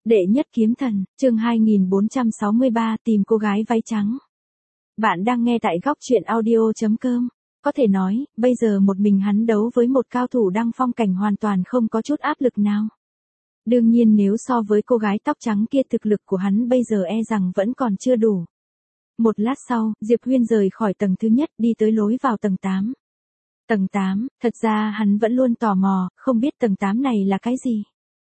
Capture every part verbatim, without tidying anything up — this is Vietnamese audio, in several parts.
Đệ nhất kiếm thần, chương hai nghìn bốn trăm sáu mươi ba tìm cô gái váy trắng. Bạn đang nghe tại góc truyện audio chấm com. Có thể nói, bây giờ một mình hắn đấu với một cao thủ đăng phong cảnh hoàn toàn không có chút áp lực nào. Đương nhiên nếu so với cô gái tóc trắng kia thực lực của hắn bây giờ e rằng vẫn còn chưa đủ. Một lát sau, Diệp Huyên rời khỏi tầng thứ nhất đi tới lối vào tầng tám. Tầng tám, thật ra hắn vẫn luôn tò mò, không biết tầng tám này là cái gì.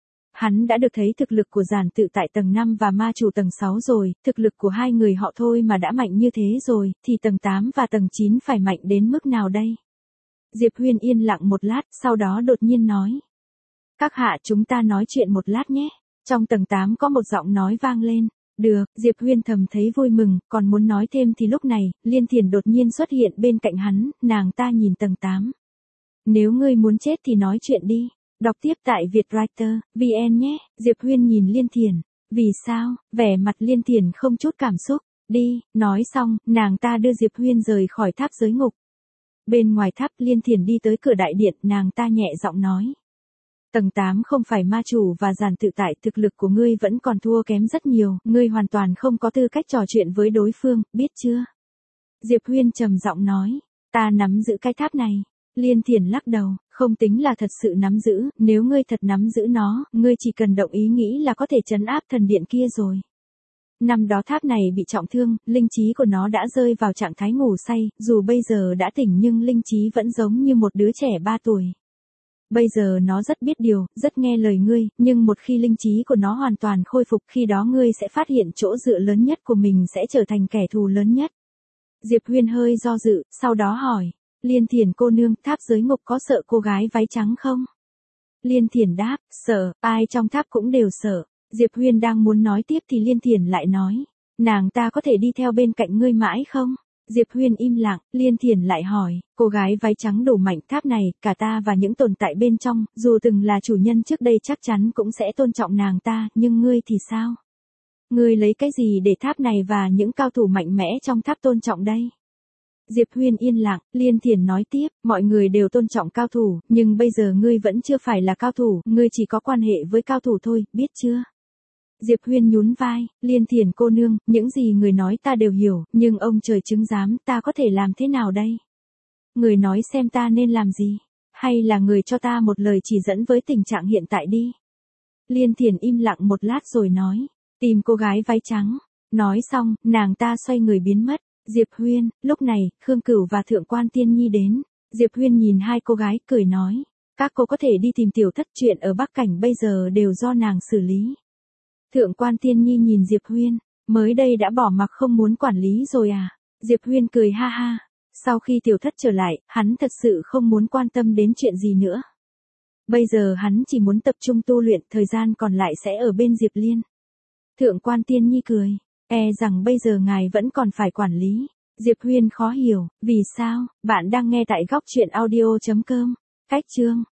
Hắn đã được thấy thực lực của giản tự tại tầng năm và ma chủ tầng sáu rồi, thực lực của hai người họ thôi mà đã mạnh như thế rồi, thì tầng tám và tầng chín phải mạnh đến mức nào đây? Diệp Huyên yên lặng một lát, sau đó đột nhiên nói. Các hạ chúng ta nói chuyện một lát nhé. Trong tầng tám có một giọng nói vang lên. Được, Diệp Huyên thầm thấy vui mừng, còn muốn nói thêm thì lúc này, Liên Thiền đột nhiên xuất hiện bên cạnh hắn, nàng ta nhìn tầng tám. Nếu ngươi muốn chết thì nói chuyện đi. Đọc tiếp tại Vietwriter, vê en nhé. Diệp Huyên nhìn Liên Thiền. Vì sao? Vẻ mặt Liên Thiền không chút cảm xúc. Đi, nói xong, nàng ta đưa Diệp Huyên rời khỏi tháp giới ngục. Bên ngoài tháp Liên Thiền đi tới cửa đại điện, nàng ta nhẹ giọng nói. Tầng tám không phải ma chủ và giản tự tại, thực lực của ngươi vẫn còn thua kém rất nhiều, ngươi hoàn toàn không có tư cách trò chuyện với đối phương, biết chưa? Diệp Huyên trầm giọng nói, ta nắm giữ cái tháp này. Liên Thiền lắc đầu, không tính là thật sự nắm giữ, nếu ngươi thật nắm giữ nó, ngươi chỉ cần động ý nghĩ là có thể trấn áp thần điện kia rồi. Năm đó tháp này bị trọng thương, linh trí của nó đã rơi vào trạng thái ngủ say, dù bây giờ đã tỉnh nhưng linh trí vẫn giống như một đứa trẻ ba tuổi. Bây giờ nó rất biết điều, rất nghe lời ngươi, nhưng một khi linh trí của nó hoàn toàn khôi phục, khi đó ngươi sẽ phát hiện chỗ dựa lớn nhất của mình sẽ trở thành kẻ thù lớn nhất. Diệp Huyên hơi do dự, sau đó hỏi. Liên Thiền cô nương, tháp giới ngục có sợ cô gái váy trắng không? Liên Thiền đáp, sợ, ai trong tháp cũng đều sợ. Diệp Huyên đang muốn nói tiếp thì Liên Thiền lại nói, nàng ta có thể đi theo bên cạnh ngươi mãi không? Diệp Huyên im lặng, Liên Thiền lại hỏi, cô gái váy trắng đủ mạnh, tháp này, cả ta và những tồn tại bên trong, dù từng là chủ nhân trước đây chắc chắn cũng sẽ tôn trọng nàng ta, nhưng ngươi thì sao? Ngươi lấy cái gì để tháp này và những cao thủ mạnh mẽ trong tháp tôn trọng đây? Diệp Huyên yên lặng, Liên Thiền nói tiếp, mọi người đều tôn trọng cao thủ, nhưng bây giờ ngươi vẫn chưa phải là cao thủ, ngươi chỉ có quan hệ với cao thủ thôi, biết chưa? Diệp Huyên nhún vai, Liên Thiền cô nương, những gì người nói ta đều hiểu, nhưng ông trời chứng giám, ta có thể làm thế nào đây? Người nói xem ta nên làm gì? Hay là người cho ta một lời chỉ dẫn với tình trạng hiện tại đi? Liên Thiền im lặng một lát rồi nói, tìm cô gái váy trắng. Nói xong, nàng ta xoay người biến mất. Diệp Huyên, lúc này, Khương Cửu và Thượng Quan Tiên Nhi đến. Diệp Huyên nhìn hai cô gái, cười nói, các cô có thể đi tìm tiểu thất, chuyện ở Bắc Cảnh bây giờ đều do nàng xử lý. Thượng Quan Tiên Nhi nhìn Diệp Huyên, mới đây đã bỏ mặc không muốn quản lý rồi à? Diệp Huyên cười ha ha. Sau khi tiểu thất trở lại, hắn thật sự không muốn quan tâm đến chuyện gì nữa. Bây giờ hắn chỉ muốn tập trung tu luyện, thời gian còn lại sẽ ở bên Diệp Liên. Thượng Quan Tiên Nhi cười. E rằng bây giờ ngài vẫn còn phải quản lý. Diệp Huyên khó hiểu, vì sao? Bạn đang nghe tại góc truyện audio chấm com. Cách chương